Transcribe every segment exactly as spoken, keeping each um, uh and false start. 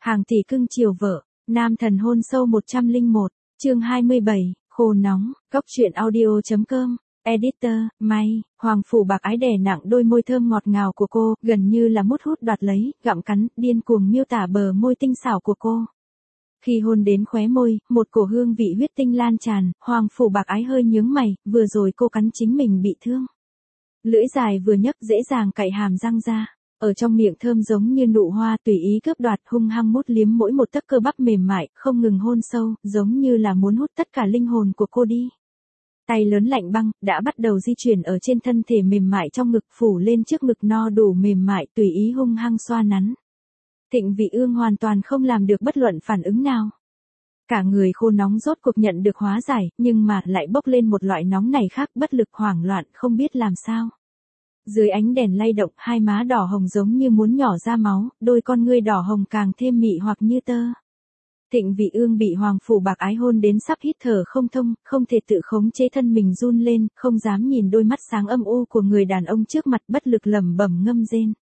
Hàng tỷ cưng chiều vợ, nam thần hôn sâu một trăm lẻ một, chương hai mươi bảy, khô nóng, góc truyện audio.com, editor, May, Hoàng Phủ Bạc Ái đè nặng đôi môi thơm ngọt ngào của cô, gần như là mút hút đoạt lấy, gặm cắn, điên cuồng miêu tả bờ môi tinh xảo của cô. Khi hôn đến khóe môi, một cổ hương vị huyết tinh lan tràn, Hoàng Phủ Bạc Ái hơi nhướng mày, vừa rồi cô cắn chính mình bị thương. Lưỡi dài vừa nhấc dễ dàng cạy hàm răng ra. Ở trong miệng thơm giống như nụ hoa tùy ý cướp đoạt hung hăng mút liếm mỗi một tấc cơ bắp mềm mại, không ngừng hôn sâu, giống như là muốn hút tất cả linh hồn của cô đi. Tay lớn lạnh băng, đã bắt đầu di chuyển ở trên thân thể mềm mại trong ngực phủ lên trước ngực no đủ mềm mại tùy ý hung hăng xoa nắn. Thịnh Vị Ương hoàn toàn không làm được bất luận phản ứng nào. Cả người khô nóng rốt cuộc nhận được hóa giải, nhưng mà lại bốc lên một loại nóng này khác bất lực hoảng loạn không biết làm sao. Dưới ánh đèn lay động, hai má đỏ hồng giống như muốn nhỏ ra máu, đôi con ngươi đỏ hồng càng thêm mị hoặc như tơ. Thịnh Vị Ương bị Hoàng Phủ Bạc Ái hôn đến sắp hít thở không thông, không thể tự khống chế thân mình run lên, không dám nhìn đôi mắt sáng âm u của người đàn ông trước mặt, bất lực lẩm bẩm ngâm rên.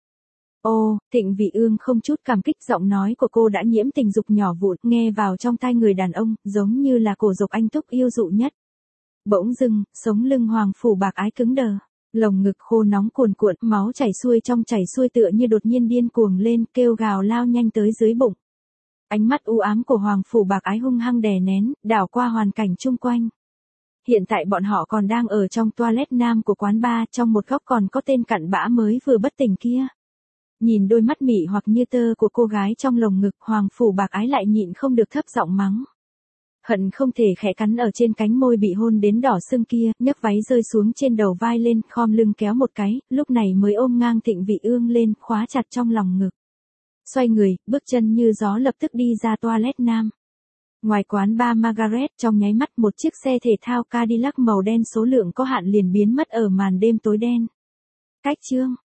Ô, Thịnh Vị Ương không chút cảm kích, giọng nói của cô đã nhiễm tình dục nhỏ vụn, nghe vào trong tai người đàn ông, giống như là cổ dục anh túc yêu dụ nhất. Bỗng dưng, sống lưng Hoàng Phủ Bạc Ái cứng đờ. Lồng ngực khô nóng cuồn cuộn, máu chảy xuôi trong chảy xuôi tựa như đột nhiên điên cuồng lên, kêu gào lao nhanh tới dưới bụng. Ánh mắt u ám của Hoàng Phủ Bạc Ái hung hăng đè nén, đảo qua hoàn cảnh chung quanh. Hiện tại bọn họ còn đang ở trong toilet nam của quán bar, trong một góc còn có tên cặn bã mới vừa bất tỉnh kia. Nhìn đôi mắt mị hoặc như tơ của cô gái trong lồng ngực, Hoàng Phủ Bạc Ái lại nhịn không được thấp giọng mắng. Hận không thể khẽ cắn ở trên cánh môi bị hôn đến đỏ sưng kia, nhấc váy rơi xuống trên đầu vai lên, khom lưng kéo một cái, lúc này mới ôm ngang Thịnh Vị Ương lên, khóa chặt trong lòng ngực. Xoay người, bước chân như gió lập tức đi ra toilet nam. Ngoài quán bar Margaret, trong nháy mắt một chiếc xe thể thao Cadillac màu đen số lượng có hạn liền biến mất ở màn đêm tối đen. Cách chương,